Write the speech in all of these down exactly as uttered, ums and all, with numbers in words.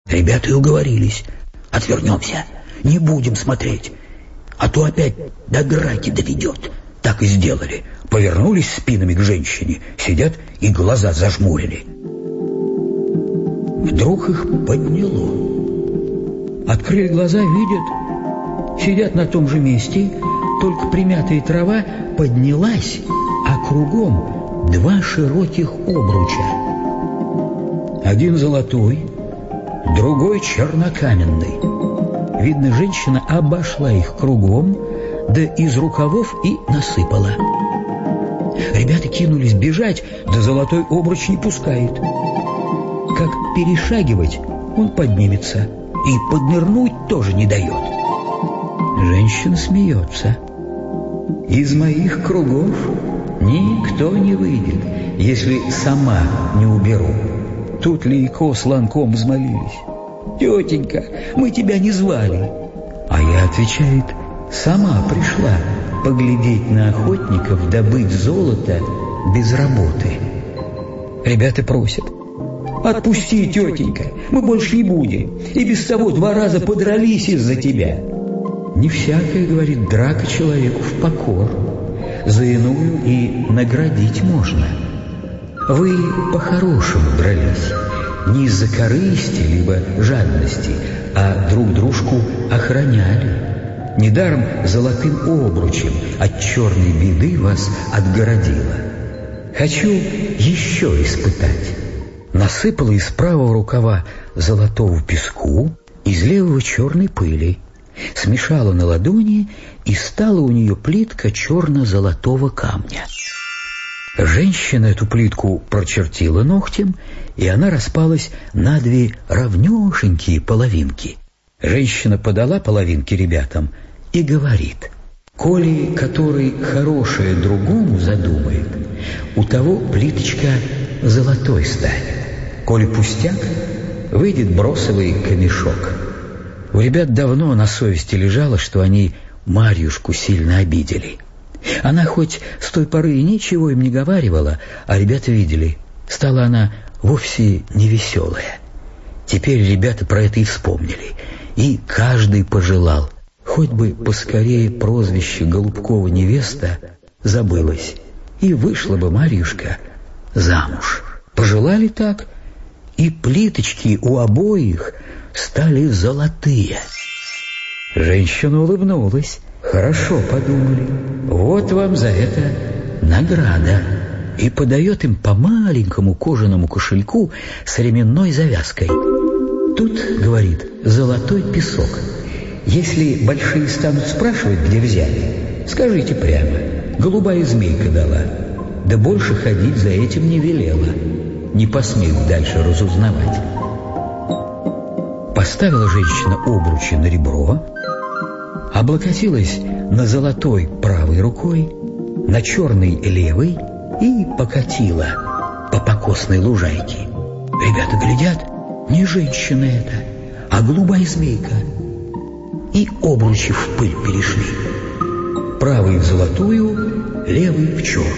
Ребята и уговорились. Отвернемся, не будем смотреть, а то опять до драки доведет. Так и сделали. Повернулись спинами к женщине, сидят и глаза зажмурили. Вдруг их подняло. Открыли глаза, видят, сидят на том же месте, только примятая трава поднялась, а кругом два широких обруча. Один золотой, другой чернокаменный. Видно, женщина обошла их кругом, да из рукавов и насыпала. Ребята кинулись бежать, да золотой обруч не пускает. Как перешагивать, он поднимется, и поднырнуть тоже не дает. Женщина смеется. Из моих кругов никто не выйдет, если сама не уберу. Тут Лейко с Ланком взмолились. Тетенька, мы тебя не звали. А я, отвечает, сама пришла поглядеть на охотников, добыть золото без работы. Ребята просят. Отпусти, тетенька, мы больше не будем. И без того два раза подрались из-за тебя. Не всякая, говорит, драка человеку в покор. За иную и наградить можно. Вы по-хорошему дрались. Не из-за корысти, либо жадности, а друг дружку охраняли. Недаром золотым обручем от черной беды вас отгородила. Хочу еще испытать. Насыпала из правого рукава золотого песку, из левого черной пыли. Смешала на ладони, и стала у нее плитка черно-золотого камня. Женщина эту плитку прочертила ногтем, и она распалась на две равнёшенькие половинки. Женщина подала половинки ребятам и говорит: «Коли который хорошее другому задумает, у того плиточка золотой станет. Коли пустяк, выйдет бросовый камешок». У ребят давно на совести лежало, что они Марьюшку сильно обидели. Она хоть с той поры и ничего им не говаривала, а ребята видели, стала она вовсе невеселая. Теперь ребята про это и вспомнили, и каждый пожелал, хоть бы поскорее прозвище Голубкова невеста забылось, и вышла бы Марьюшка замуж. Пожелали так, и плиточки у обоих стали золотые. Женщина улыбнулась. Хорошо подумали. Вот вам за это награда. И подает им по маленькому кожаному кошельку с ременной завязкой. Тут, говорит, золотой песок. Если большие станут спрашивать, где взяли, скажите прямо. Голубая змейка дала. Да больше ходить за этим не велела. Не посмеют дальше разузнавать. Поставила женщина обручи на ребро, облокотилась на золотой правой рукой, на черной левой и покатила по покосной лужайке. Ребята глядят, не женщина это, а голубая змейка. И обручи в пыль перешли. Правый в золотую, левый в черную.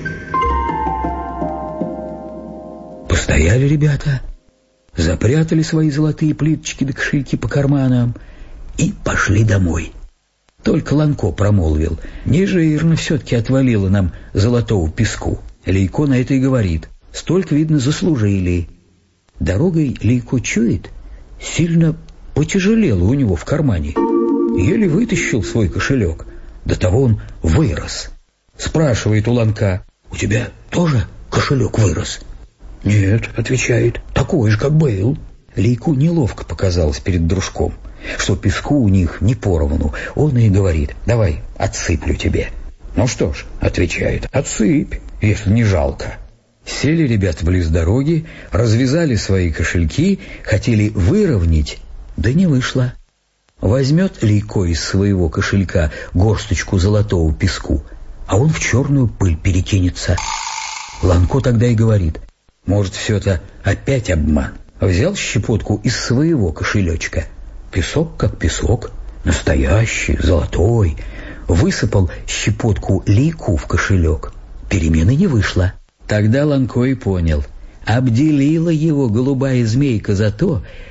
Постояли ребята, запрятали свои золотые плиточки да кошельки по карманам и пошли домой. Только Ланко промолвил: не жирно все-таки отвалило нам золотого песку. Лейко на это и говорит: столько, видно, заслужили. Дорогой Лейко чует, сильно потяжелело у него в кармане. Еле вытащил свой кошелек, до того он вырос. Спрашивает у Ланка: у тебя тоже кошелек вырос? Нет, отвечает, такой же, как был. Лейку неловко показалось перед дружком, что песку у них не поровну. Он и говорит: давай отсыплю тебе. Ну что ж, отвечает, отсыпь, если не жалко. Сели ребята близ дороги, развязали свои кошельки, хотели выровнять, да не вышло. Возьмет Лейко из своего кошелька горсточку золотого песку, а он в черную пыль перекинется. Ланко тогда и говорит: может, все это опять обман. Взял щепотку из своего кошелечка. Песок как песок, настоящий, золотой. Высыпал щепотку Лейку в кошелек. Перемены не вышло. Тогда Ланко и понял. Обделила его голубая змейка за то,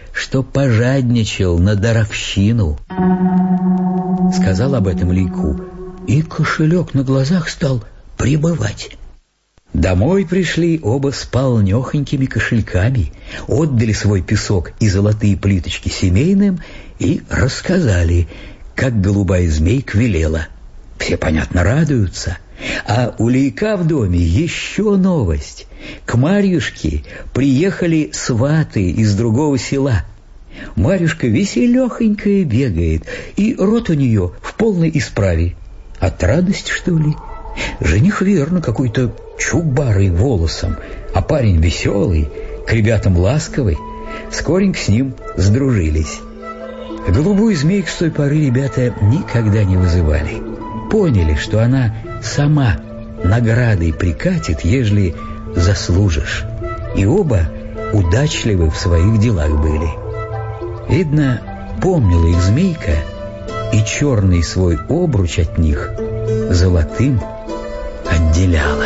что пожадничал на даровщину. Сказал об этом Лейку, и кошелек на глазах стал прибывать. Домой пришли оба с полнёхонькими кошельками, отдали свой песок и золотые плиточки семейным и рассказали, как голубая змейка велела. Все, понятно, радуются. А у Лейка в доме еще новость. К Марьюшке приехали сваты из другого села. Марьюшка веселехонькая бегает, и рот у нее в полной исправе. От радости, что ли? Жених, верно, какой-то чубарый волосом, а парень веселый, к ребятам ласковый. Скоренько с ним сдружились. Голубую змейку с той поры ребята никогда не вызывали. Поняли, что она сама наградой прикатит, ежели заслужишь. И оба удачливы в своих делах были. Видно, помнила их змейка, и черный свой обруч от них золотым отделяла.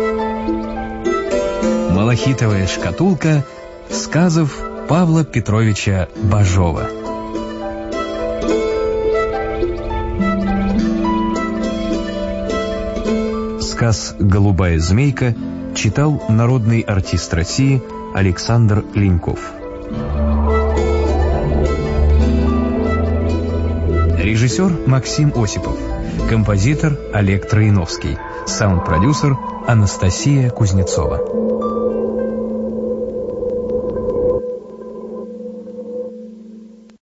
Малахитовая шкатулка сказов Павла Петровича Бажова. Сказ «Голубая змейка» читал народный артист России Александр Леньков. Режиссер Максим Осипов. Композитор Олег Троиновский. Саунд-продюсер Анастасия Кузнецова.